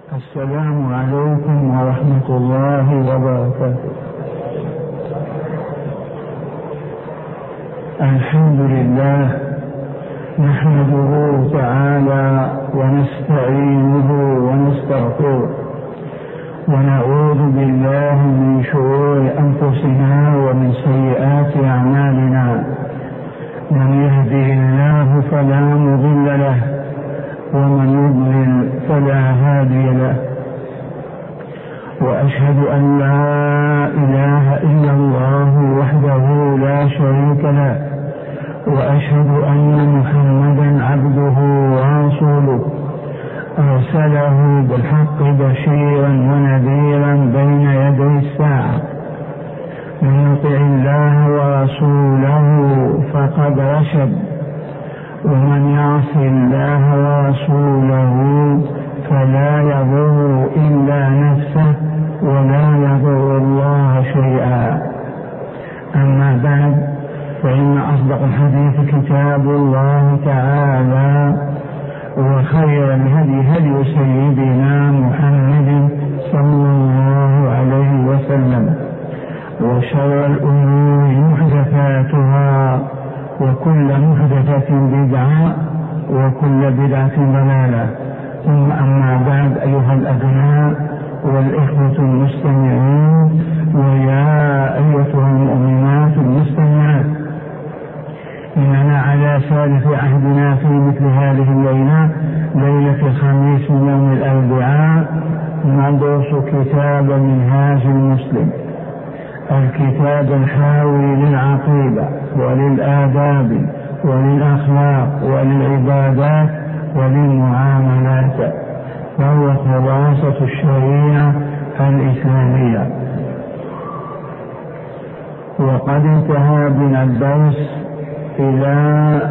السلام عليكم ورحمة الله وبركاته. الحمد لله نحمده تعالى ونستعينه ونستغفره ونعوذ بالله من شرور أنفسنا ومن سيئات أعمالنا. من يهده الله فلا مضل له ومن يضلل فلا هادي له، وأشهد أن لا إله إلا الله وحده لا شريك له، وأشهد أن محمدا عبده ورسوله أرسله بالحق بشيرا ونذيرا بين يدي الساعة. من يطع الله ورسوله فقد رشد، ومن يعص الله ورسوله فلا يضر إلا نفسه ولا يضر الله شيئا. أما بعد، فإن أصدق الحديث كتاب الله تعالى، وخير الهدي هدي سيدنا محمد صلى الله عليه وسلم، وشر الأمور محدثاتها، وكل محدثة بدعة، وكل بدعة ضلالة. ثم أما بعد، أيها الأبناء والإخوة المستمعين، ويا أيتها المؤمنات المستمعات، إننا على ثالث عهدنا في مثل هذه الليلة، ليلة الخميس من يوم الأربعاء، ندرس كتاب منهاج المسلم، الكتاب الحاوي للعقيدة وللآداب وللأخلاق وللعبادات وللمعاملات، وهو خلاصة الشريعة الإسلامية. وقد انتهى بنا الدرس إلى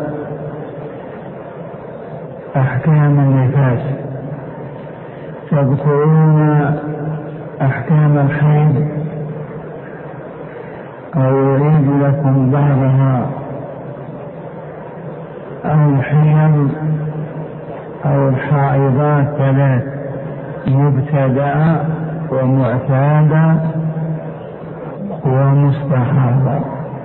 أحكام النفاس. تذكرون أحكام الحيض، أو أريد لكم بعضها. أو الحيض أو الحائضات ثلاث: مبتدأ ومعتادة ومستحاضة.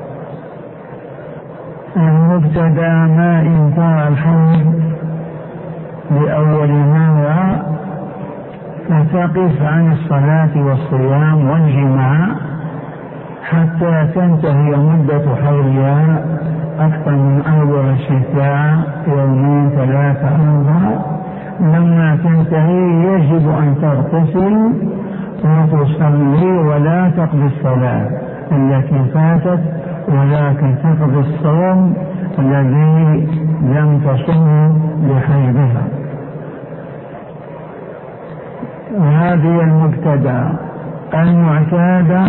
المبتدأ ما انتهى الحيض لأول مرة فتقف عن الصلاة والصيام والجماع حتى تنتهي مدة حيضها أكثر من 24 ساعة، يومين 3 4. لما تنتهي يجب أن تغتسل وتصلي، ولا تقضي الصلاة التي فاتت، ولكن تقضي الصوم الذي لم تصم لحيضها. وهذه المبتدأ. المعتادة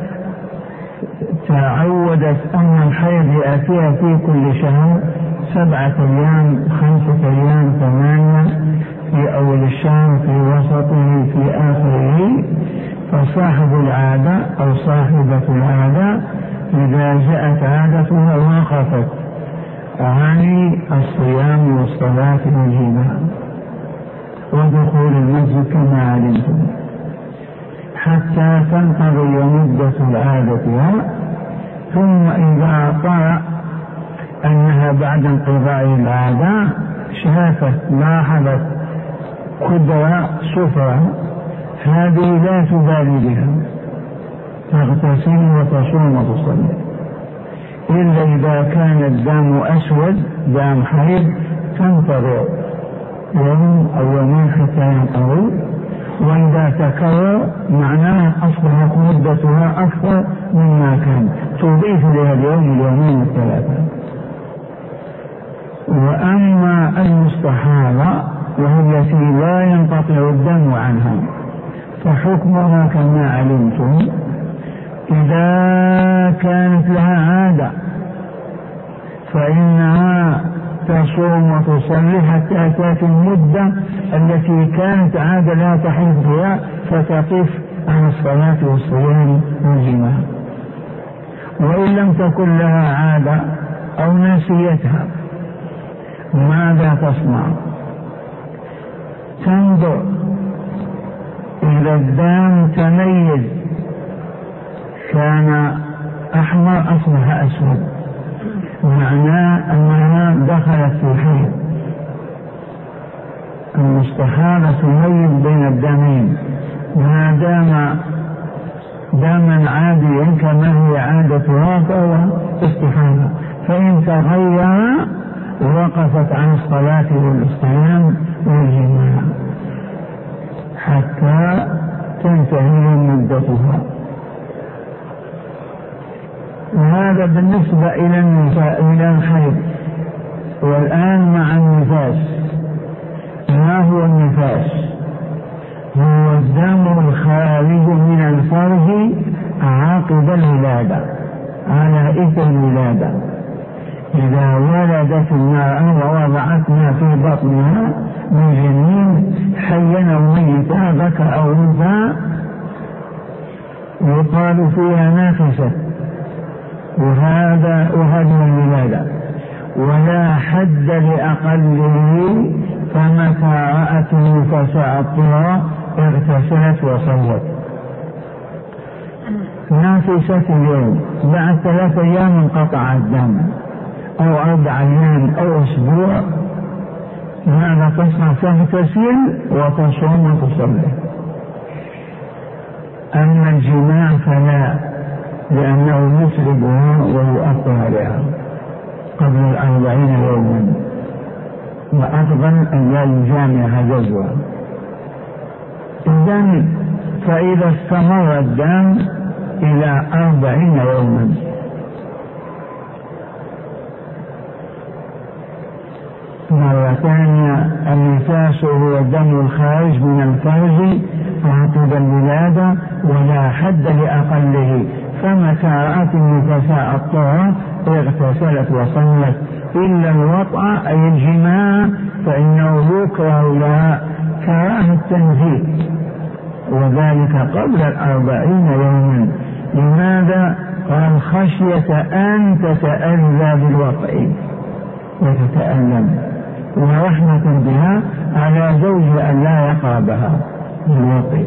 تعودت أن الحيض يأتيها في كل شهر 7 أيام، 5 أيام، 8 في أول الشهر، في وسطه، في آخره. فصاحب العادة أو صاحبة العادة إذا جاءت عادتها وقفت عن الصيام والصلاة والجماع ودخول المسجد كما علمتم حتى تنقضي مدة عادتها. ثم إذا طرأ أنها بعد انقضاء العادة شافت، لاحظت كدرة صفرة، هذه لا تبالي بها، تغتسل وتصوم وتصلي، إلا إذا كان الدم أسود دم حيض تنتظر يوم أو يومين حتى ينقضي. وإذا تكرر معناه أصبحت مدتها أكثر مما كان، تضيف لها اليوم، اليومين، 3. وأما المستحاضة وهي التي لا ينقطع الدم عنها، فحكمها كما علمتم: إذا كانت لها عادة فإنها تصوم وتصلي حتى تأتي المدة التي كانت عادة لا تحيض فيها، فتقف عن الصلاة والصيام والجماع. وإن لم تكن لها عادة أو نسيتها ماذا تصنع؟ تنظر إذا الدم تميز كان أحمر أصبح أسود، معناه أنها دخلت في حيض. المستحاضة تميز بين الدمين ما دام دما عاديا كما هي عادتها فهو استحاضة، فإن تغير وقفت عن الصلاة والصيام والجماع حتى تنتهي مدتها. وهذا بالنسبة إلى الحيض. والآن مع النفاس. ما هو النفاس؟ هو الدم الخارج من الفرج عقب الولادة على إثر الولادة. إذا ولدت المرأة ووضعت ما في بطنها من جنين حيا أو ميتا ذكر أو أنثى يقال فيها نافسة، وهذه الولادة ولا حد لأقله. فمتى رأت النفساء الطهر اغتسلت وصلت. نافسة اليوم بعد 3 أيام انقطع الدم أو 4 أيام أو أسبوع، ماذا تصنع؟ تغتسل وتصوم وتصلي. أما الجماع فلا، لأنه يسربها ويؤثر عليها قبل 40 يوما، وأفضل أن لا يجامعها زوجها. إذن فإذا استمر الدم إلى 40 يوما مرة ثانية. النفاس هو الدم الخارج من الفرج عقب الولادة ولا حد لأقله. فمتى رأت النفساء الطهر اغتسلت وصلت، إلا الوطأ أي الجماع فإنه يكره لها كراهة التنزيه، وذلك قبل 40 يوما. لماذا؟ قال خشية أن تتأذى بالوطأ وتتألم، ورحمة بها على زوجها أن لا يقربها بالوطأ.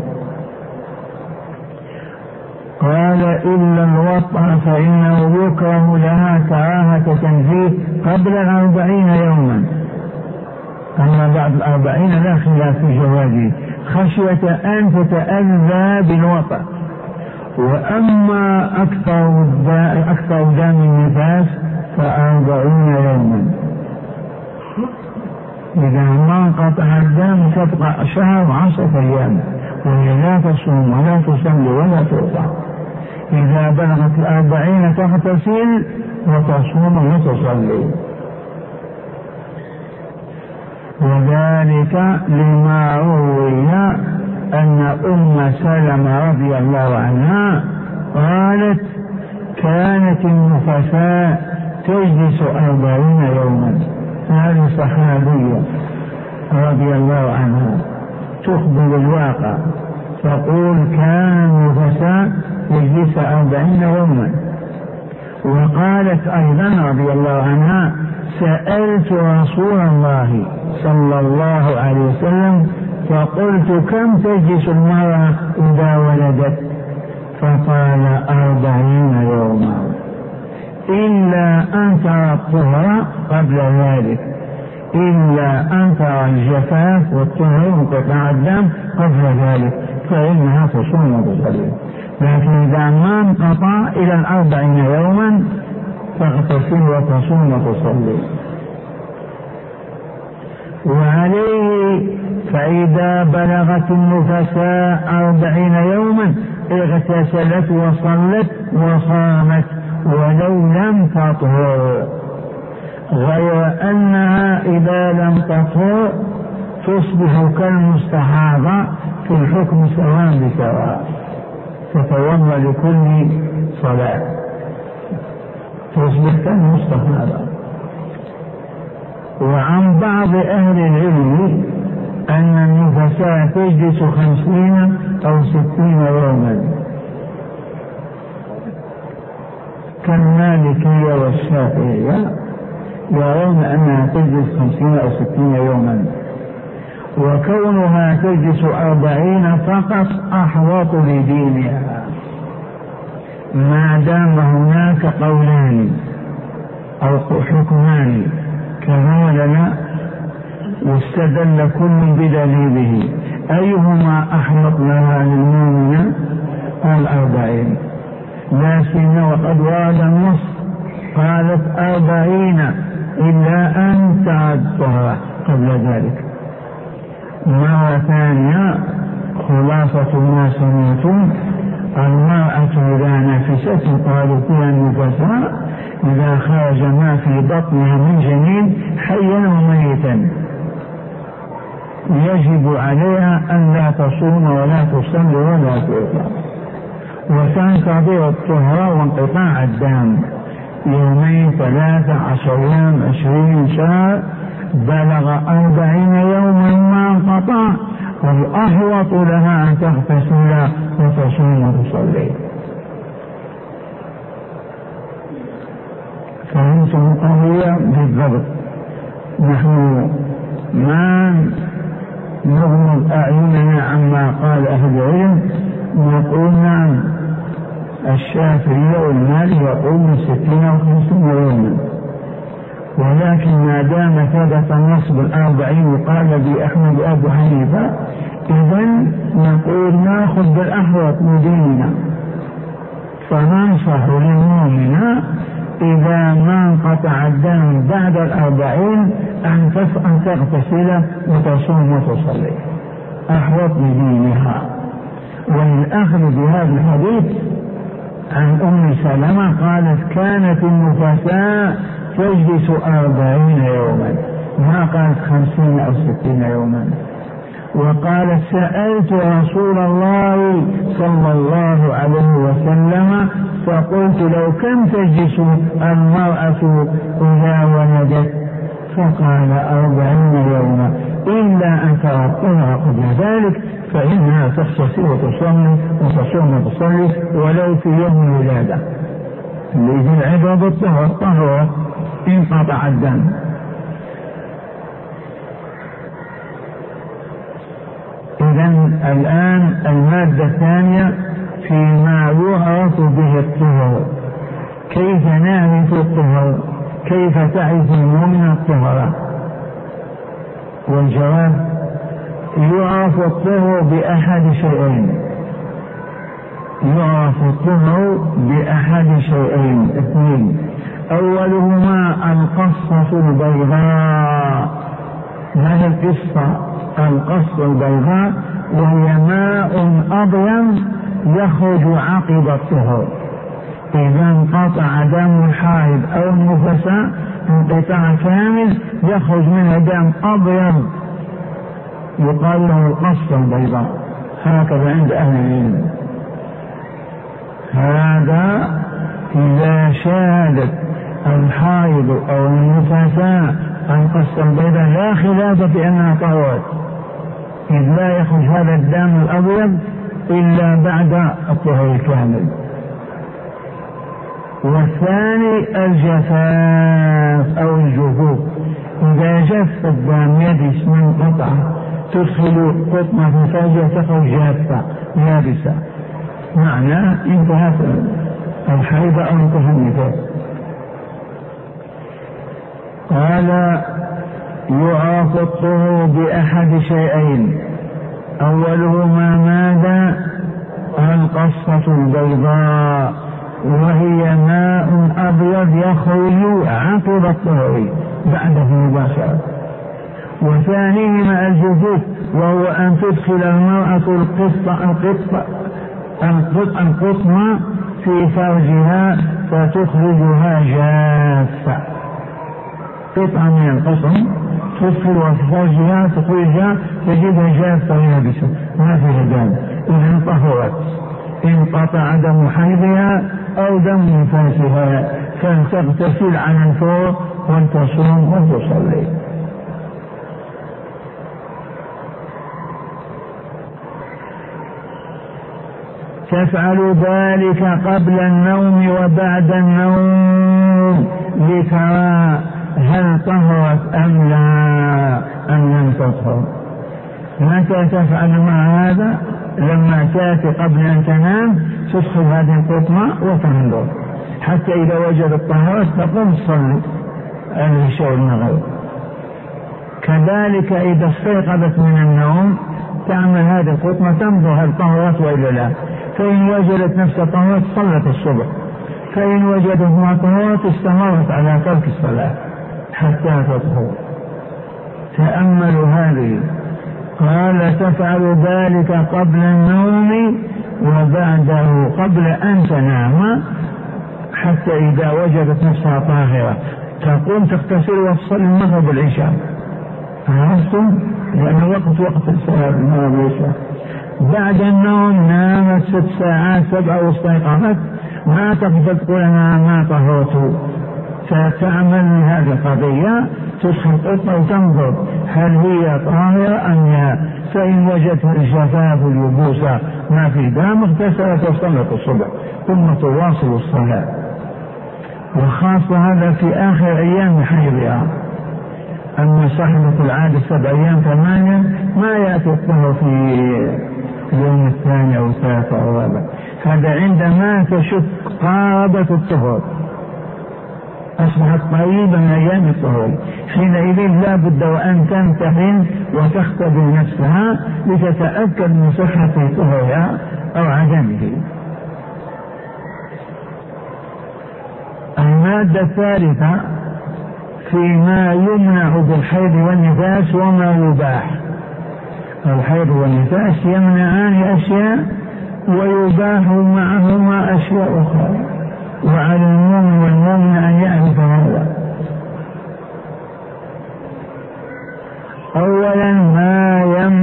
قال إلا الوطأ فإنه يكره لها كراهة تنزيه قبل 40 يوما. أما بعد 40 لا خلاف في جوازه، خشية أن تتأذى بالوطأ. وأما أكثر دم النفاس ف40 يوما. إذا ما انقطع الدم تبقى شهر و10 أيام، وهي لا تصوم ولا تصلي ولا ترضع. إذا بلغت 40 تغتسل وتصوم وتصلي. وذلك لما روي أن أم سلمة رضي الله عنها قالت كانت النفساء تجلس 40 يوما. هذه صحابية رضي الله عنها تخبر الواقع، تقول كان النفساء يجلس 40 يوما. وقالت أيضا رضي الله عنها سألت رسول الله صلى الله عليه وسلم فقلت كم تجلس المرأة إذا ولدت؟ فقال 40 يوما، إلا أن ترى الطهر قبل ذلك، إلا أن ترى الجفاف والطهر وانقطاع الدم قبل ذلك فإنها تصوم وتصلي. لكن إذا ما انقطع إلى 40 يوما تغتسل وتصوم وتصلي. وعليه فإذا بلغت النفساء 40 يوما اغتسلت وصلت وصامت ولو لم تطهر، غير أنها إذا لم تطهر تصبح كالمستحاضة في الحكم سواء بسواء، تتوضأ لكل صلاة، تصبح كالمستحاضة. وعن بعض أهل العلم أن النفساء تجلس 50 أو 60 يوما كالمالكية والشافعية، يرون أنها تجلس 50 أو 60 يوما. وكونها تجلس 40 فقط أحوط لدينها، ما دام هناك قولان أو حكمان كهذا واستدل كل بدليله، أيهما أحوط لها للمؤمن؟ 40. لا سيما وقد ورد النص قالت 40 إلا أن تعدها قبل ذلك. مرة ثانية خلاصة ما سمعتم: المرأة إذا نفست قالوا فيها النفساء إذا خرج ما في بطنها من جنين حيا وميتا يجب عليها أن لا تصوم ولا تصلي ولا تؤثر، وتنتظر الطهر وانقطاع الدم 2 3 10 أيام 20 شهر، بلغ 40 يوما ما انقطع، والأحوط لها أن تغتسل وتصوم وتصلي. فهمتم القضية بالضبط؟ نحن ما نغمض أعيننا عما قال أهل العلم، نقول نعم الشافعي والمالكي يقول من 60 أو 50 يوما، ولكن ما دام ثبت النص 40 وقال بأحمد أبو حنيفة، إذن نقول ناخذ بالأحوط من ديننا. فننصح للمؤمن إذا ما انقطع الدم بعد 40 أن تغتسل وتصوم وتصلي، أحوط لدينها. والأخذ بهذا الحديث عن أم سلمة قالت كانت النفساء تجلس 40 يوما، ما قالت 50 أو 60 يوما. وقالت سألت رسول الله صلى الله عليه وسلم فقلت لو كم تجلس المرأة إذا ولدت؟ فقال 40 يوما إلا أن ترى قبل ذلك فإنها تغتسل وتصلي وتصوم وتصلي ولو في يوم الولادة. لذي العبرة بالطهر، طهر انقطع الدم. إذن الآن المادة الثانية فيما يعرف به الطهر. كيف نعرف الطهر؟ كيف تعرف المؤمن الطهر؟ والجواب: يعرف الطهر بأحد شيئين. يعرف الطهر بأحد شيئين 2: أولهما القصة البيضاء. ما القصة؟ القصة البيضاء وهي ماء أبيض يخرج عقب الطهر. إذا انقطع دم الحائض أو النفساء انقطاع كامل يخرج منها دم أبيض يقال له القصة البيضاء، هكذا عند أهل العلم. هذا إذا شاهدت الحائض أو النفساء القصة البيضاء لا خلاف في أنها طهرت، إذ لا يخرج هذا الدم الأبيض إلا بعد الطهر الكامل. والثاني الجفاف أو الجفوف. إذا جف الدم يبس من قطعة تدخل قطمة في فاجة تخرج جافة يابسة، معناه انتهت الحيض أو انتهى النفاس. قال يعرف الطهر بأحد شيئين: أولهما ماذا؟ القصة البيضاء وهي ماء أبيض يخرج عقب الطهر بعده مباشرة. وثانيهما الجفوف وهو أن تدخل المرأة القطمة في فرجها فتخرجها جافة. قطعة من القطن تدخلها في فرجها تخرجها تجدها جافة يابسة ما فيها دم، إذا طهرت. انقطع دم حيضها أو دم نفاسها فلتغتسل عن الفور وتصوم وتصلي. تفعل ذلك قبل النوم وبعد النوم لترى هل طهرت أم لا أم لم تطهر. متى تفعل مع هذا؟ لما تأتي قبل أن تنام تدخل هذه القطمة وتنظر حتى إذا وجدت طهارة تقوم تصلي العشاء والمغرب. كذلك إذا استيقظت من النوم تعمل هذه القطمة تنظر هل طهرت وإلا لا، فإن وجدت نفسها طهرت صلت الصبح، فإن وجدت ما طهرت استمرت على ترك الصلاة حتى تطهر. تأملوا هذه. قال تفعل ذلك قبل النوم وبعده قبل أن تنام حتى إذا وجدت نفسها طاهرة تقوم تغتسل وتصلي المغرب والعشاء. عرفتم؟ لأن وقت الصلاة المغرب والعشاء. بعد النوم نامت 6 ساعات 7 واستيقظت ما تقدر تقول أنا ما طهرت، فتعمل هذه القضية تدخل قطة وتنظر هل هي طاهرة أم لا، فإن وجدت الجفاف واليبوسة ما في دم اغتسلت وصلت الصبح ثم تواصل الصلاة. وخاصة هذا في آخر أيام حيضها. أما صاحبة العادة 7 أيام 8 ما يأتي الطهر في اليوم الثاني أو الثالث أو الرابع، هذا عندما تشك قاربة الطهر أصبحت قريبا من أيام الطهور، حينئذ لا بد وأن تمتحن وتختبر نفسها لتتأكد من صحة طهورها أو عدمه. المادة الثالثة فيما يمنع بالحيض والنفاس وما يباح. الحيض والنفاس يمنعان أشياء ويباح معهما أشياء أخرى، وعلى المؤمن والمؤمن أن يعرف هذا. أولا ما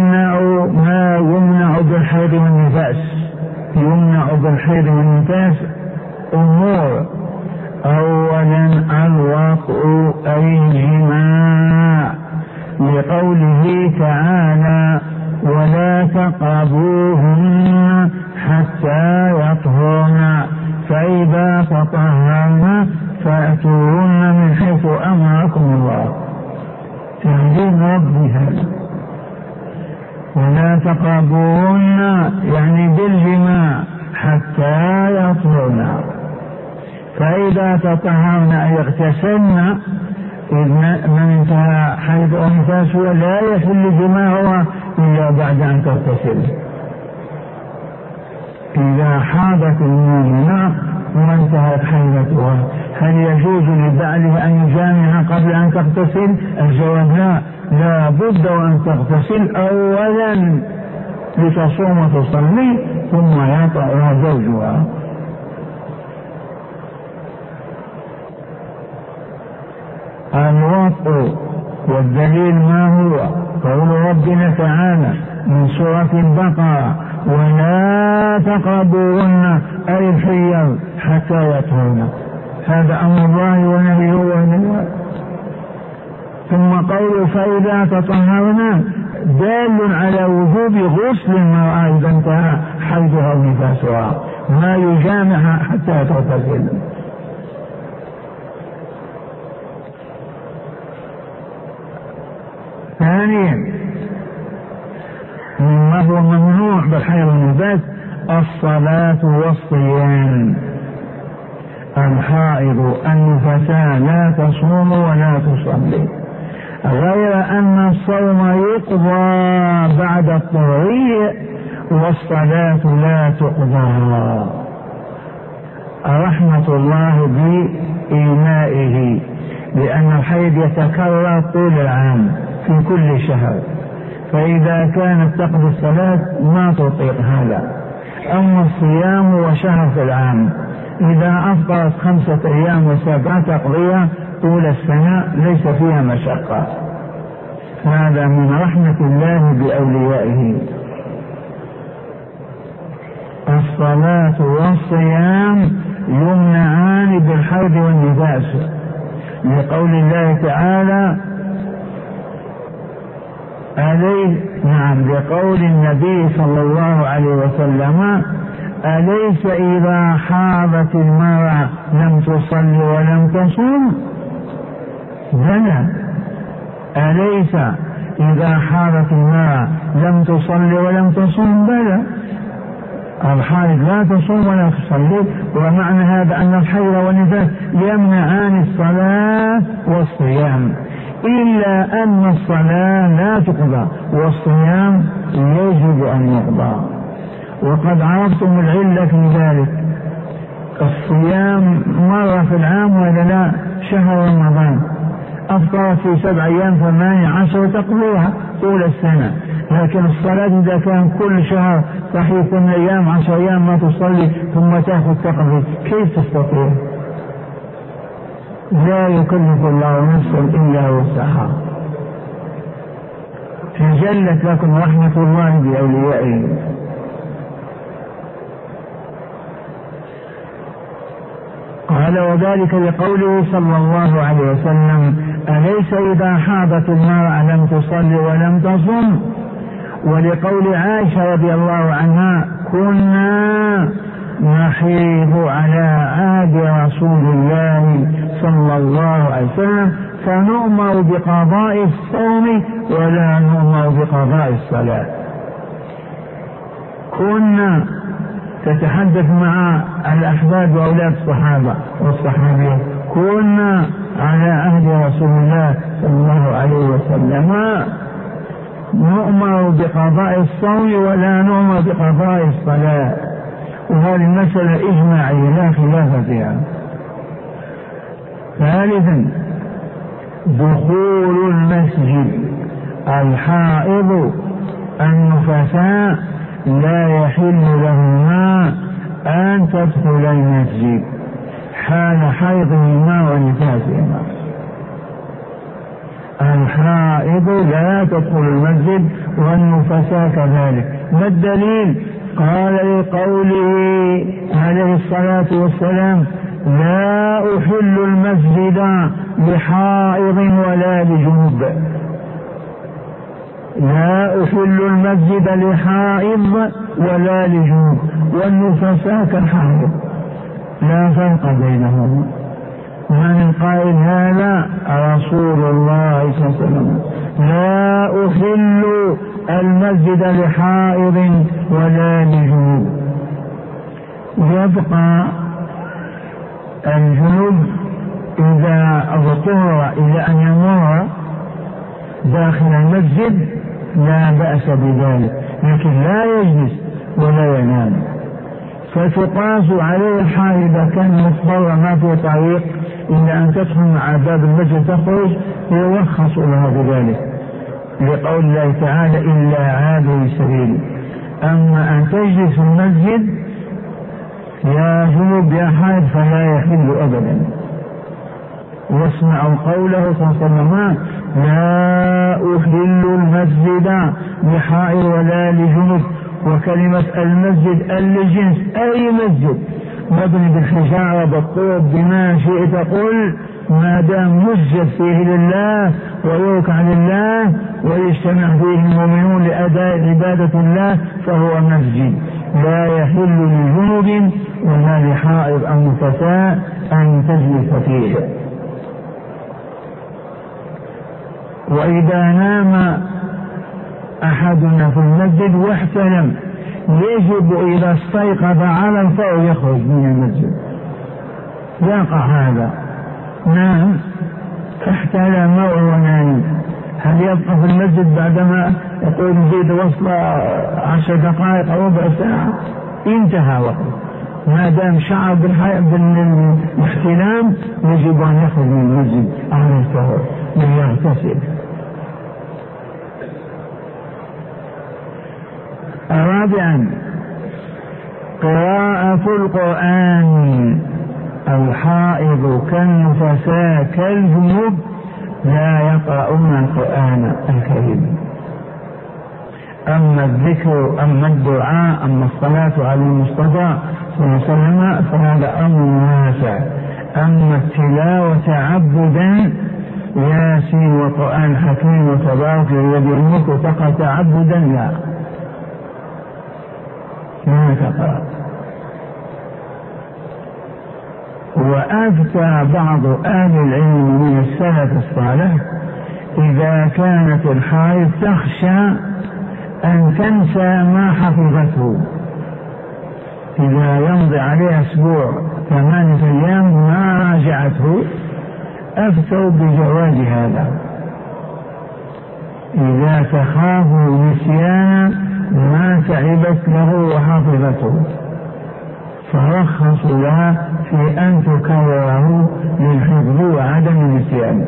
يمنع بالحيض والنفاس. يمنع بالحيض والنفاس أمور. أولا الوطء أي الجماع، لقوله تعالى ولا تقربوهن حتى يطهرن فإذا تطهرن فأتوهن من حيث أمركم الله. تهديد ربي هذا. ولا تقربوهن يعني بالجماع حتى يطهرن، فإذا تطهرن أي اغتسلن. من انتهى حيض أو نفاس لا يحل جماعها إلا بعد أن تغتسل. إذا حاضت المؤمنة وانتهت حيضتها هل يجوز لبعلها أن يجامعها قبل أن تغتسل؟ الجواب لا بد وأن تغتسل أولا لتصوم وتصلي ثم يطأها زوجها. الوطء والدليل ما هو؟ قول ربنا تعالى من سورة البقرة ولا تقربوهن أي الحيض حتى يطهرن، هذا أمر الله ونهيه ونهيه. ثم قوله فإذا تطهرن دال على وجوب غسل المرأة إذا انتهى حيضها ونفاسها، ما يجامعها حتى تغتسل. ثانيا مما هو ممنوع بالحيض والنفاس الصلاة والصيام. الحائض النفساء لا تصوم ولا تصلي، غير أن الصوم يقضى بعد الطهر والصلاة لا تقضى. رحمة الله بإيمائه، لأن الحيض يتكرر طول العام في كل شهر، فإذا كانت تقضي الصلاة ما تطيق هذا. أما الصيام وشهر في العام، إذا أفطرت 5 أيام و7 تقضيها طول السنة ليس فيها مشقة. هذا من رحمة الله بأوليائه. الصلاة والصيام يمنعان بالحيض والنفاس، لقول الله تعالى لقول النبي صلى الله عليه وسلم أليس إذا حاضت المرأة لم تصلي ولم تصوم؟ بلى. أليس إذا حاضت المرأة لم تصلي ولم تصوم؟ بلى، الحائض لا تصوم ولا تصلي، ومعنى هذا أن الحيض والنفاس يمنعان الصلاة والصيام، إلا أن الصلاة لا تقضى والصيام يجب أن يقضى. وقد عرفتم العلة في ذلك، الصيام مرة في العام ولا لا؟ شهر رمضان أفطرت في 7 أيام 18 تقضيها طول السنة، لكن الصلاة إذا كان كل شهر صحيح كل أيام 10 أيام ما تصلي ثم تأخذ تقضي، كيف تستطيع؟ لا يكلف الله نفسا إلا وسعها. تجلت لكم رحمة الله بأوليائه. قال وذلك لقوله صلى الله عليه وسلم: أليس إذا حاضت المرأة لم تصلي ولم تصم؟ ولقول عائشة رضي الله عنها: كنا نحيض على عهد رسول الله صلى الله عليه وسلم فنؤمر بقضاء الصوم ولا نؤمر بقضاء الصلاة. كنا تتحدث مع الأحباب وأولاد الصحابة والصحابيات، كنا على عهد رسول الله صلى الله عليه وسلم نؤمر بقضاء الصوم ولا نؤمر بقضاء الصلاة، وهذه المسألة إجماعية لا خلاف فيها. ثالثا: دخول المسجد، الحائض النفساء لا يحل لهما أن تدخل المسجد حال حيضهما ونفاسهما. الحائض لا تدخل المسجد والنفساء كذلك. ما الدليل؟ قال لقوله عليه الصلاة والسلام: لا أحل المسجد لحائض ولا لجنوب. لا أحل المسجد لحائض ولا لجنوب، والنفساء كالحائض لا فرق بينهم. من قائل هذا؟ رسول الله صلى الله عليه وسلم: لا أحل المسجد لحائض ولا لجنوب. يبقى الجنوب إذا اضطر إلى أن يمر داخل المسجد لا بأس بذلك، لكن لا يجلس ولا ينام. فتقاس عليه الحائض إذا كان مضطر ما في طريق إلا أن تدخل مع باب المسجد تخرج، يرخص لها بذلك لقول الله تعالى: إلا عابر سبيل. أما أن تجلس في المسجد يا جنوب يا حائض فلا يحل أبدا. واسمعوا قوله صلى الله عليه وسلم: لا أحل المسجد لحائض ولا لجنوب. وكلمة المسجد للجنس، أي مسجد مبني بالحجارة بالطوب بما شئت قل، ما دام مسجد فيه لله ويركع لله ويجتمع فيه المؤمنون لأداء عبادة الله فهو مسجد. لا يحل لجنوب ولا لحائض أو نفساء أن تجلس فيه. وإذا نام أحدنا في المسجد واحتلم يجب إذا استيقظ على الفور يخرج من المسجد. يقع هذا، نام احتلم وهو نايم، هل يبقى في المسجد بعدما يقول زيد وصل 10 دقائق أو ربع ساعة؟ انتهى وقته. ما دام شعر بالاحتلام يجب أن يخرج من المسجد على الفور ليغتسل. رابعا: قراءة القرآن. الحائض كالنفساء كالجنوب لا يقرؤون القرآن الكريم. أما الذكر أما الدعاء أما الصلاة على المصطفى صلى الله عليه وسلم فهذا أمر واسع. أما التلاوة تعبدا ياسين وقرآن حكيم وتبارك الذي أمك وتقرأ تعبدا لا تقرأ. وأفتى بعض أهل العلم من السلف الصالح إذا كانت الحائض تخشى أن تنسى ما حفظته، إذا يمضي عليها أسبوع 8 أيام ما راجعته، أفتوا بجواز هذا إذا تخاف نسيان ما تعبت له وحفظته، فرخصوا لها في أن تكرره للحفظ وعدم النسيان.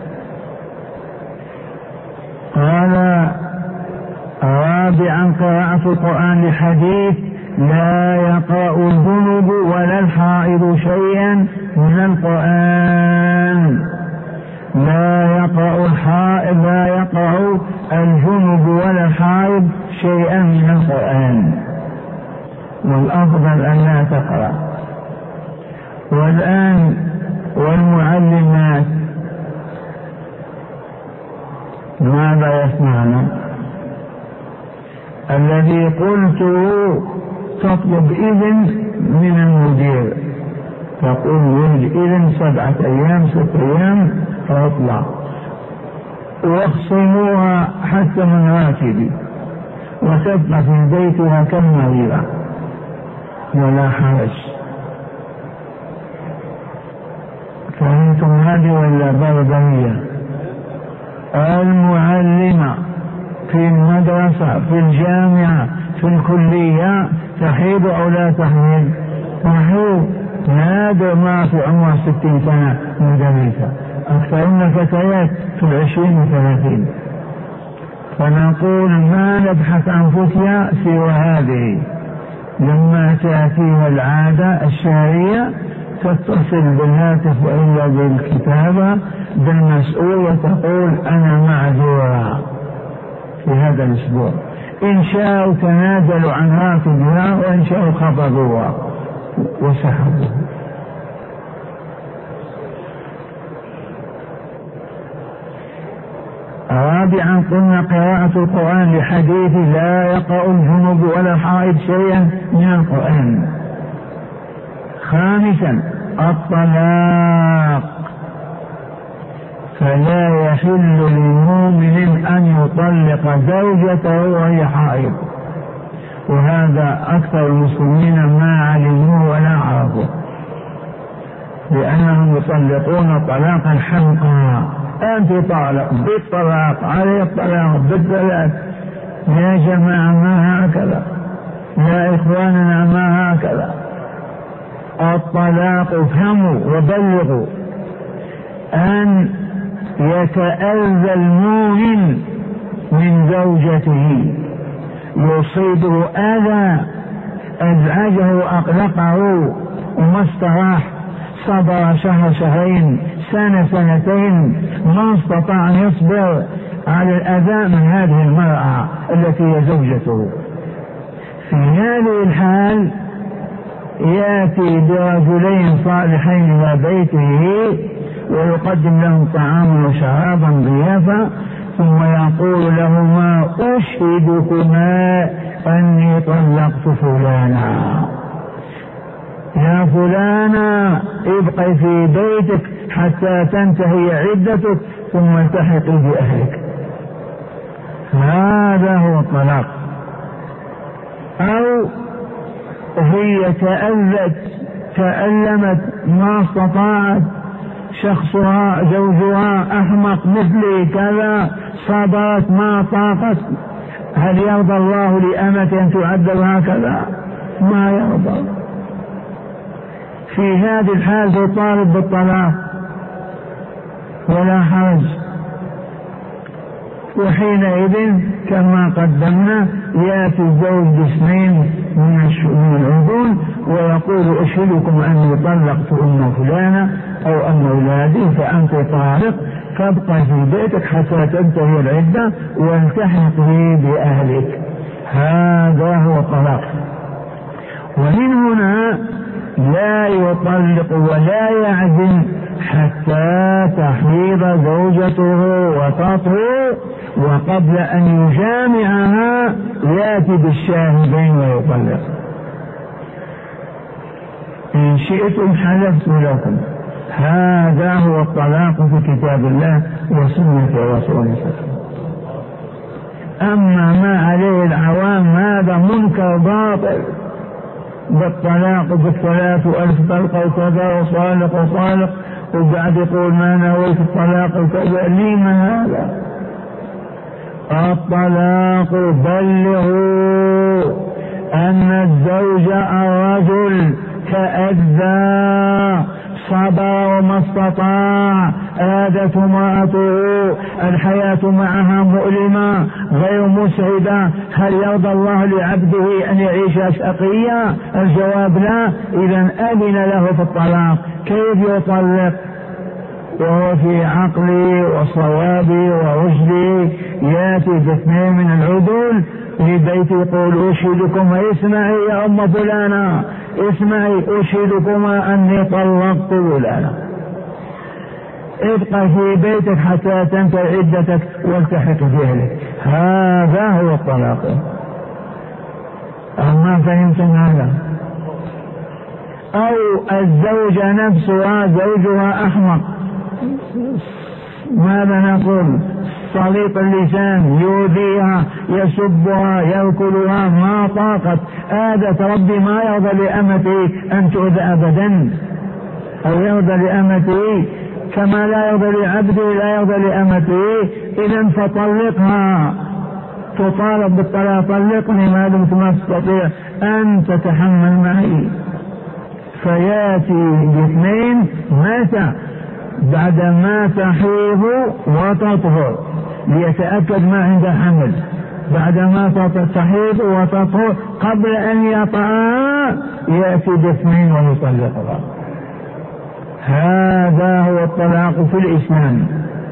قال: رابعا قراءة القرآن لحديث: لا يقرأ الجنب ولا الحائض شيئا من القرآن. لا يقرأ الجنب ولا الحائض شيئا من القرآن، والأفضل أن لا تقرأ. والآن والمعلمات ماذا يصنعن؟ الذي قلته تطلب إذن من المدير، تقول يريد إذن 7 أيام 6 أيام فاطلع، واخصموها حتى من راتبي وتبقى في بيتها كالمريضة ولا حرج. فهمتم هذه ولا بربرية؟ المعلمة في المدرسة في الجامعة في الكلية تحيض أو لا تحيض؟ تحيض، نادر ما في عمر 60 سنة مدرسة، أكثرون الفتيات في 20 و30. فنقول ما نبحث عن فتية سوى هذه، لما تأتيها العادة الشهرية تتصل بالهاتف وإلا بالكتابة بالمسؤول وتقول أنا معذورة في هذا الأسبوع، إن شاءوا تنازلوا عن راتبها وإن شاءوا خفضوها وسحبوها. رابعا قلنا قراءة القرآن لحديث: لا يقرأ الجنب ولا الحائض شيئا من القرآن. خامسا الطلاق، فلا يحل للمؤمن أن يطلق زوجته وهي حائض، وهذا أكثر المسلمين ما علموه ولا عرفوه، لأنهم يطلقون طلاقا حمقا: أنت طالق بالطلاق، عليه الطلاق بالثلاث. يا جماعة ما هكذا، يا إخواننا ما هكذا. الطلاق افهموا وبلغوا أن يتأذى المؤمن من زوجته، يصيبه أذى أزعجه وأقلقه وما استراح، صبر شهر شهرين سنة سنتين ما استطاع أن يصبر على الأذى من هذه المرأة التي هي زوجته. في هذه الحال يأتي برجلين صالحين إلى بيته ويقدم لهم طعاما وشرابا ضيافة، ثم يقول لهما: أشهدكما أني طلقت فلانا، يا فلانا ابقي في بيتك حتى تنتهي عدتك ثم التحقي بأهلك. هذا هو الطلاق. أو هي تألمت ما استطاعت، شخصها زوجها أحمق مثلي كذا، صبرت ما طاقت. هل يرضى الله لأمة أن تعذب هكذا؟ ما يرضى. في هذه الحال تطالب بالطلاق ولا حرج، وحينئذ كما قدمنا يأتي الزوج باثنين من العذول ويقول: أشهدكم أني طلقت أم فلانة أو أم أولادي فأنت طالق، فابقى في بيتك حتى تنتهي العدة والتحقي بأهلك. هذا هو الطلاق. ومن هنا لا يطلق ولا يعزم حتى تحيض زوجته وتطهر، وقبل أن يجامعها يأتي بالشاهدين ويطلق. إن شئتم حلفت لكم. هذا هو الطلاق في كتاب الله وسنة رسول الله صلى الله عليه وسلم. أما ما عليه العوام هذا منكر باطل، بالطلاق بالثلاث وألف طلقة وكذا وصالق وبعد يقول ما نويت الطلاق وكذا. لما هذا؟ الطلاق بلغوا أن الزوج الرجل تأذى صبر وما استطاع، آذت امرأته، الحياة معها مؤلمة غير مسعدة، هل يرضى الله لعبده أن يعيش شقيا؟ الجواب لا. إذا أذن له في الطلاق. كيف يطلق وهو في عقلي وصوابي ورشدي؟ يأتي باثنين من العدول في بيت يقول أشهدكم، اسمعي يا أم فلانة، اسمعي أشهدكما أني طلقت فلانة، ابقى في بيتك حتى تنتهي عدتك والتحق بأهلك. هذا هو الطلاق. أما فهمتم هذا؟ أو الزوجة نفسها زوجها أحمق، ماذا نقول؟ صليط اللسان، يؤذيها، يسبها، يأكلها، ما طاقت، آذت ربي ما يرضى لأمته أن تؤذى أبدا، أو يرضى لأمته كما لا يرضى لعبده لا يرضى لأمته. إذا فطلقها، تطالب بالطلاق، طلقني ما دمت ما تستطيع أن تتحمل معي. فياتي باثنين، متى؟ بعدما تحيض وتطهر ليتأكد ما عند حمل، بعدما تحيض وتطهر قبل أن يطأ يأتي باثنين ويطلقها. هذا هو الطلاق في الإسلام.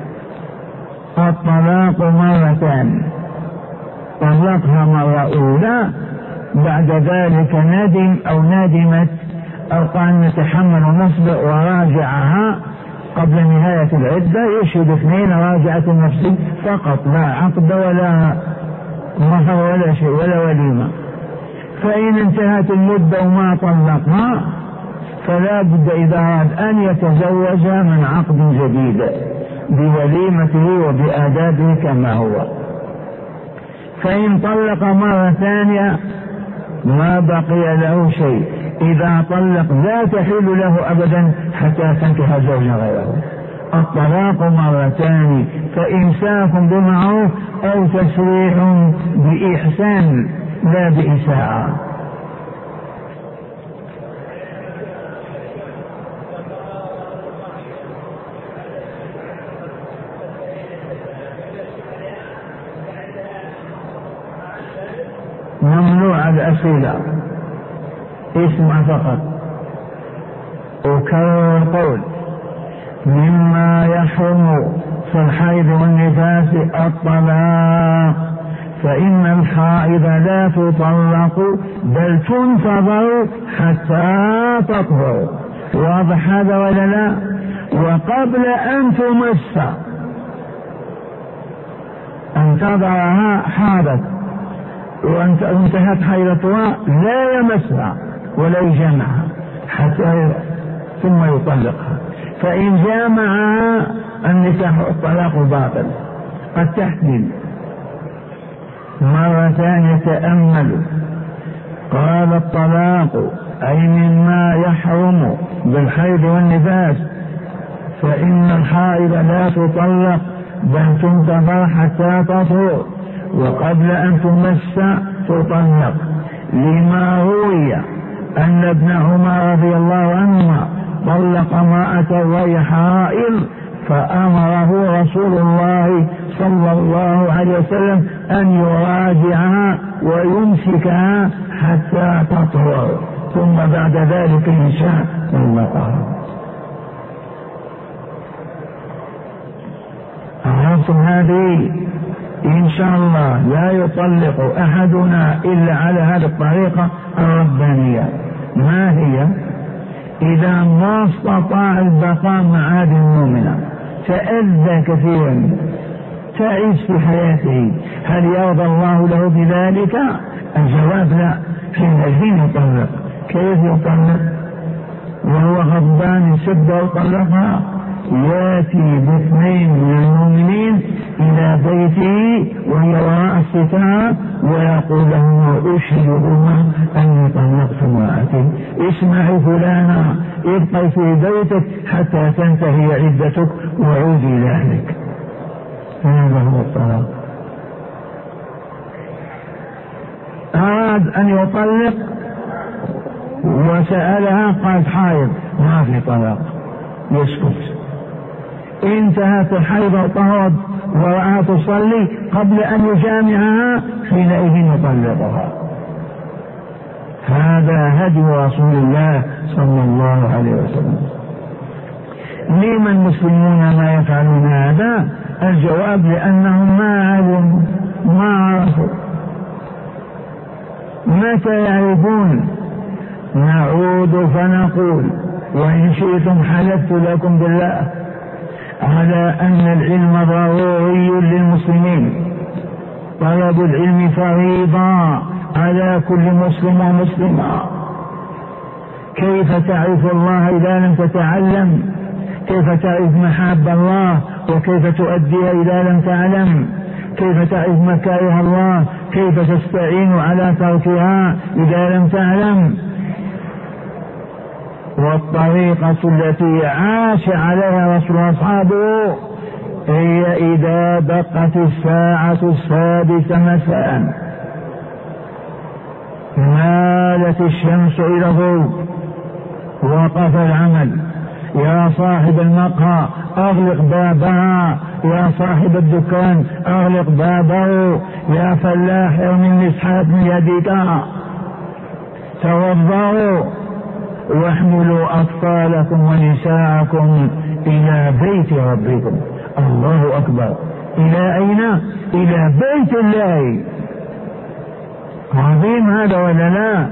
الطلاق مرتان، طلقها مرة أولى، بعد ذلك ندم أو ندمت أو قال نتحمل ونصبر وراجعها قبل نهاية العدة، يشهد اثنين راجعة النفس فقط، لا عقد ولا مهر ولا شيء ولا وليمة. فإن انتهت المدة وما طلقها فلا بد إذا أراد أن يتزوجها من عقد جديد بوليمته وبآدابه كما هو. فإن طلق مرة ثانية ما بقي له شيء. إذا طلق لا تحل له أبدا حتى تنكح زوجا غيره. الطلاق مرتان، فإمساك بمعروف أو تسريح بإحسان لا بإساءة. ممنوع الأسئلة، اسمع فقط. أكرر القول: مما يحرم في الحيض والنفاس الطلاق، فإن الحائض لا تطلق بل تنتظر حتى تطهر. واضح هذا ولا لا؟ وقبل أن تمس انتظرها حاضت وانتهت حيضتها لا يمسها ولا يجامعها حتى ثم يطلقها. فإن جامعها النكاح الطلاق باطل. قد تحمل مرة ثانية. تأملوا، قال الطلاق أي مما يحرم بالحيض والنفاس، فإن الحائض لا تطلق بل تنتظر حتى تطهر، وقبل أن تمس تطلق، لما روي أن ابن عمر رضي الله عنهما طلق امرأة وهي حائض فأمره رسول الله صلى الله عليه وسلم أن يراجعها ويمسكها حتى تطهر، ثم بعد ذلك إن شاء طلقها. عرفتم هذه؟ إن شاء الله لا يطلق أحدنا إلا على هذه الطريقة الربانية. ما هي؟ إذا ما استطاع البقاء مع هذه المؤمنة، تأذى كثيرا، تعيش في حياته، هل يرضى الله له بذلك؟ الجواب لا. حين يطلق. كيف يطلق وهو غضبان يسب وطلقها؟ ياتي باثنين من المؤمنين إلى بيته وهي وراء الستار ويقول لهما أشهدهما أني طلقت امرأتي، اسمعي فلانا ابقي في بيتك حتى تنتهي عدتك وعودي إلى أهلك. هذا هو الطلاق. أراد أن يطلق وسألها قالت حائض، ما في طلاق، يسكت. انتهت الحيض وطهرت ورأها تصلي قبل أن يجامعها حينئذ يطلقها. هذا هدي رسول الله صلى الله عليه وسلم. لما المسلمون ما يفعلون هذا؟ الجواب لأنهم ما علموا، ما عرفوا. متى يعرفون؟ نعود فنقول وإن شئتم حلفت لكم بالله على أن العلم ضروري للمسلمين، طلب العلم فريضة على كل مسلم ومسلمة. كيف تعرف الله إذا لم تتعلم؟ كيف تعرف محاب الله وكيف تؤديها إذا لم تعلم؟ كيف تعرف مكاره الله؟ كيف تستعين على تركها إذا لم تعلم؟ والطريقة التي عاش عليها رسول أصحابه هي إذا دقت الساعة 6 مساء مالت الشمس إلى الغروب وقف العمل، يا صاحب المقهى أغلق بابها، يا صاحب الدكان أغلق بابه، يا فلاح ارمي المسحات من يدك، توضأوا واحملوا أطفالكم ونساءكم إلى بيت ربكم. الله أكبر. إلى أين؟ إلى بيت الله. عظيم هذا ولا لا؟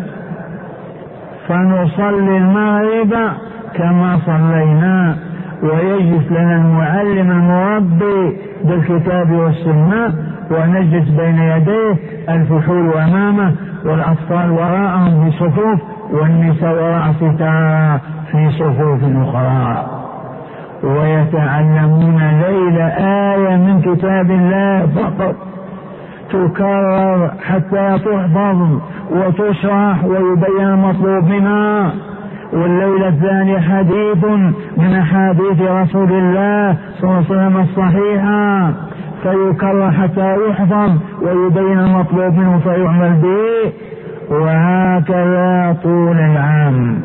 فنصلي المغرب كما صلينا ويجلس لنا المعلم المربي بالكتاب والسنة ونجلس بين يديه، الفحول أمامه والأطفال وراءهم في صفوف والنساء وراء ستار في صفوف أخرى، ويتعلمون ليلة آية من كتاب الله فقط تكرر حتى تحفظ وتشرح ويبين المطلوب منها. والليلة الثانية حديث من أحاديث رسول الله صلى الله عليه وسلم الصحيحة فيكرر حتى يحفظ ويبين المطلوب منه فيعمل به، وهكذا طول العام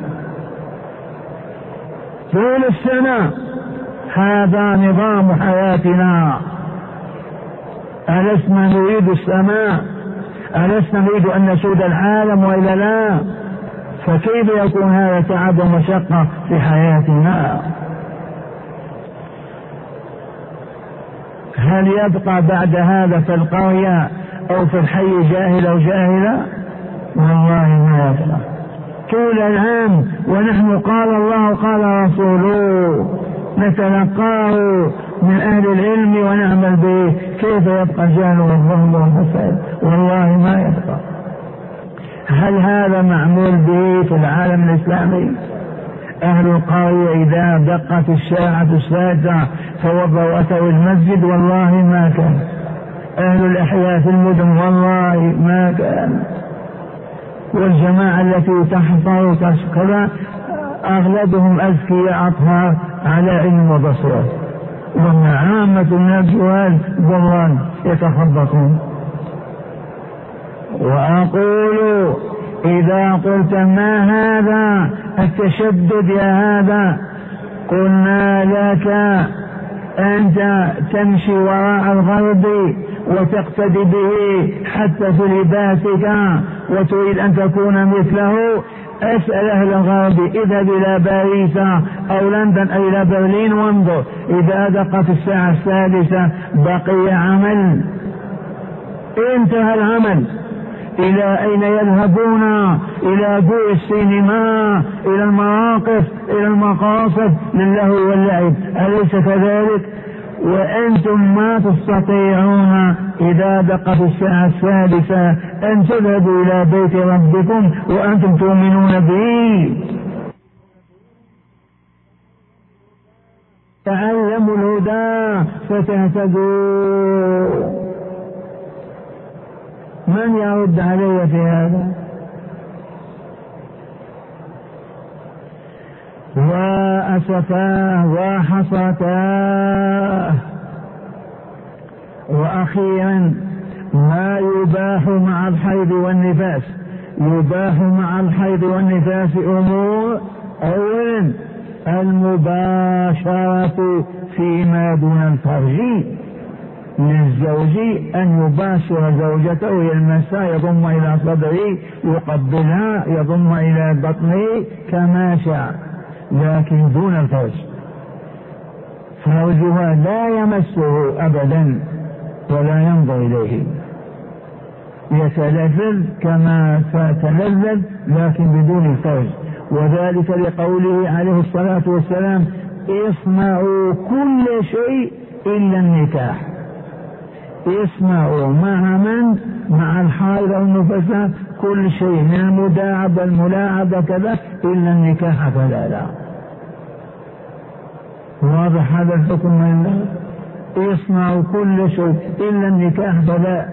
طول السنة. هذا نظام حياتنا. ألسنا نريد السماء؟ ألسنا نريد أن نسود العالم وإلا لا؟ فكيف يكون هذا تعب ومشقة في حياتنا؟ هل يبقى بعد هذا في القرية أو في الحي جاهل أو جاهلة؟ والله ما يبقى. طول العام ونحن قال الله قال رسوله نتلقاه من أهل العلم ونعمل به، كيف يبقى الجهل والظلم والفساد؟ والله ما يبقى. هل هذا معمول به في العالم الإسلامي؟ أهل القرية إذا دقت الساعة 6 توضأوا وأتوا المسجد؟ والله ما كان. أهل الأحياء في المدن والله ما كان. والجماعة التي تحفظ تسكر أغلبهم أذكياء أطهار على علم وبصيرة، وما عامة الناس جهال ضلال يتخبطون. وأقول إذا قلت ما هذا التشدد يا هذا، قلنا لك أنت تمشي وراء الغرب وتقتدي به حتى في لباسك وتريد أن تكون مثله. أسأل أهل الغرب اذهب إلى باريس أو لندن أو إلى برلين وانظر إذا دقت الساعة 6 بقي عمل، انتهى العمل. إلى أين يذهبون؟ إلى بوع السينما، إلى المواقف، إلى المقاصد للهو واللعب، أليس كذلك؟ وأنتم ما تستطيعون إذا دقت الساعة 6 أن تذهبوا إلى بيت ربكم وأنتم تؤمنون به. تعلموا الهدى فتهتدوا. من يرد علي في هذا؟ وأسفاه وحصتاه. وأخيرا ما يباح مع الحيض والنفاس. يباح مع الحيض والنفاس أمور: أولا المباشرة فيما دون الفرج، للزوج أن يباشر زوجته، يلمسها، يضم إلى صدره، يقبلها، يضم إلى بطنه كما شاء، لكن دون الفرج. فرجها لا يمسه أبدا ولا ينظر إليه، يتلذذ كما تتلذذ لكن بدون الفرج. وذلك لقوله عليه الصلاة والسلام: اصنعوا كل شيء إلا النكاح. اصنعوا مع من؟ مع الحائض والنفساء كل شيء، من المداعبة الملاعبة كذا، إلا النكاح فلا لا. واضح هذا الحكم من الله؟ اصنعوا كل شيء إلا النكاح فلا.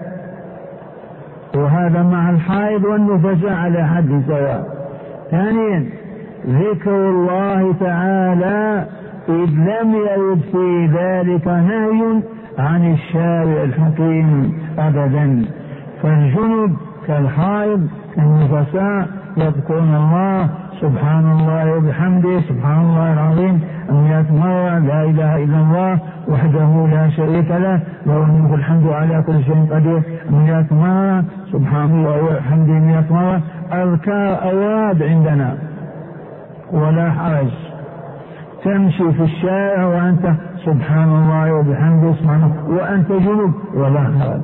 وهذا مع الحائض والنفساء على حد سواء. ثانيا ذكر الله تعالى، إذ لم يرد في ذلك نهي عن الشارع الحكيم أبدا. فالجنب كالحائض كالنفساء يذكرون الله سبحان الله وبحمده سبحان الله العظيم 100 مرة، لا إله إلا الله وحده لا شريك له له الملك الحمد على كل شيء قدير 100 مرة، سبحان الله وبحمده 100 مرة. أذكار أوراد عندنا ولا حرج. تمشي في الشارع وأنت سبحان الله وبحمده سبحانه وأنت جنب ولا حرج.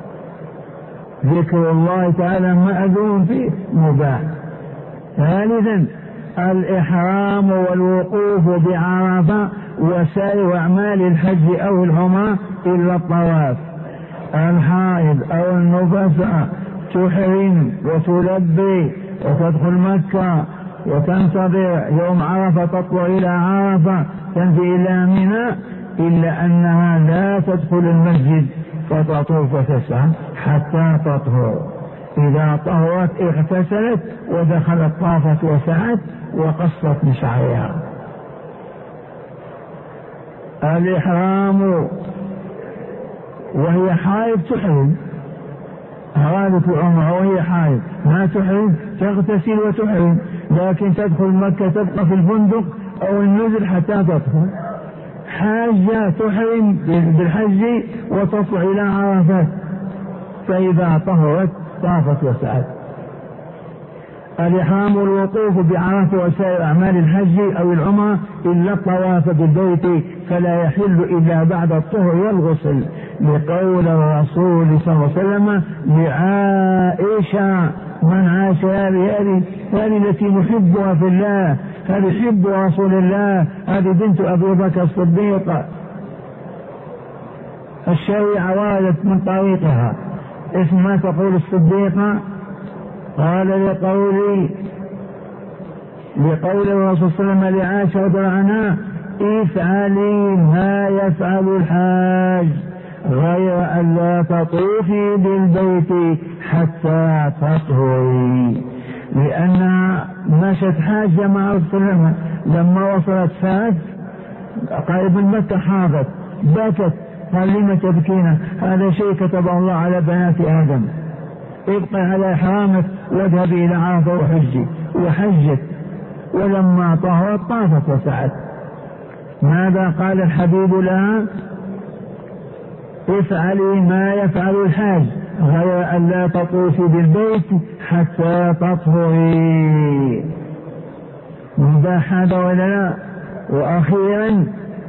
ذكر الله تعالى مأذون فيه، مباح. ثالثا الإحرام والوقوف بعرفة وسائر أعمال الحج أو العمرة إلا الطواف. الحائض أو النفساء تحرم وتلبي وتدخل مكة وتنتظر يوم عرفة، تطلع إلى عرفة تنزل إلى منى، إلا أنها لا تدخل المسجد فتطوف وتسعى حتى تطهر. إذا طهرت اغتسلت ودخلت طافت وسعت وقصت من شعرها. الإحرام وهي حائض تحرم، أرادت العمرة وهي حائض ما تحرم، تغتسل وتحرم، لكن تدخل مكة تبقى في الفندق أو النزل حتى تطهر. حاجة تحرم بالحج وتطلع إلى عرفات، فإذا طهرت طافت وسعت. الإحرام والوقوف بعرفة وسائر أعمال الحج أو العمرة إلا الطواف بالبيت، فلا يحل إلا بعد الطهر والغسل، لقول الرسول صلى الله عليه وسلم لعائشة: من عاش هذه التي نحبها في الله، هذه حب رسول الله، هذه بنت أبي بكر الصديق، الشريعة واردت من طريقها. اسم ما تقول الصديقة؟ قال لقول الرسول صلى الله عليه وسلم لعائشة رضي الله عنها: افعلي ما يفعل الحاج غير أن لا تطوفي بالبيت حتى تطهري. لأنها مشت حاجة مع الرسول صلى الله عليه وسلم، لما وصلت فاس قريب من مكة حاضت بكت، قال: لم تبكين؟ هذا شيء كتبه الله على بنات آدم، ابقي على إحرامك واذهبي إلى عرفة وحجي. وحجت، ولما طهرت طافت وسعت. ماذا قال الحبيب لها؟ افعلي ما يفعل الحاج غير أن لا تطوفي بالبيت حتى تطهري. مباح هذا ولا لا؟ وأخيرا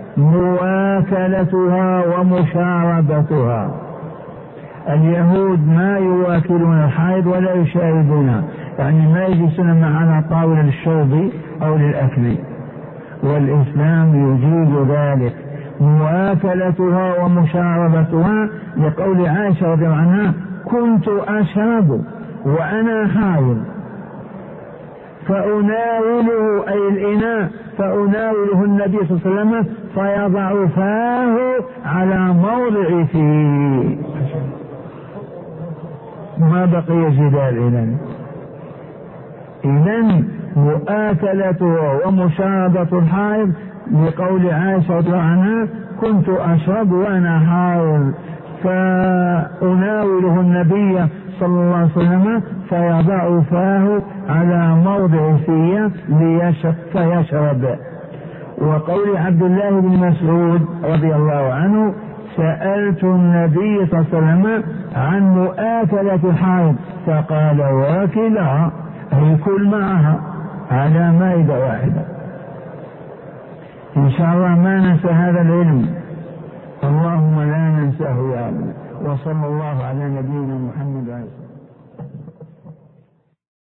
مواكلتها ومشاربتها. اليهود ما يواكلون الحائض ولا يشاربونها، يعني ما يجلسون معنا طاولة للشرب أو للأكل، والإسلام يجيز ذلك. مواكلتها ومشاربتها، لقول عائشة رضي الله عنها: كنت أشرب وأنا حائض، فأناوله أي الإناء، فأناوله النبي صلى الله عليه وسلم فيضع فاه على موضع فيه، ما بقي جدال. إذن مؤاكلته ومشاربة الحائض لقول عائشة رضي الله عنها كنت أشرب وأنا حائض فأناوله النبي صلى الله عليه وسلم فيضع فاه على موضع فيه فيشرب. وقول عبد الله بن مسعود رضي الله عنه سألت النبي صلى الله عليه وسلم عن مؤاكلة الحائض فقال واكلها أي كل معها على مائدة واحدة. إن شاء الله ما ننسى هذا العلم، اللهم لا ننساه يا رب. وصلى الله على نبينا محمد وعلى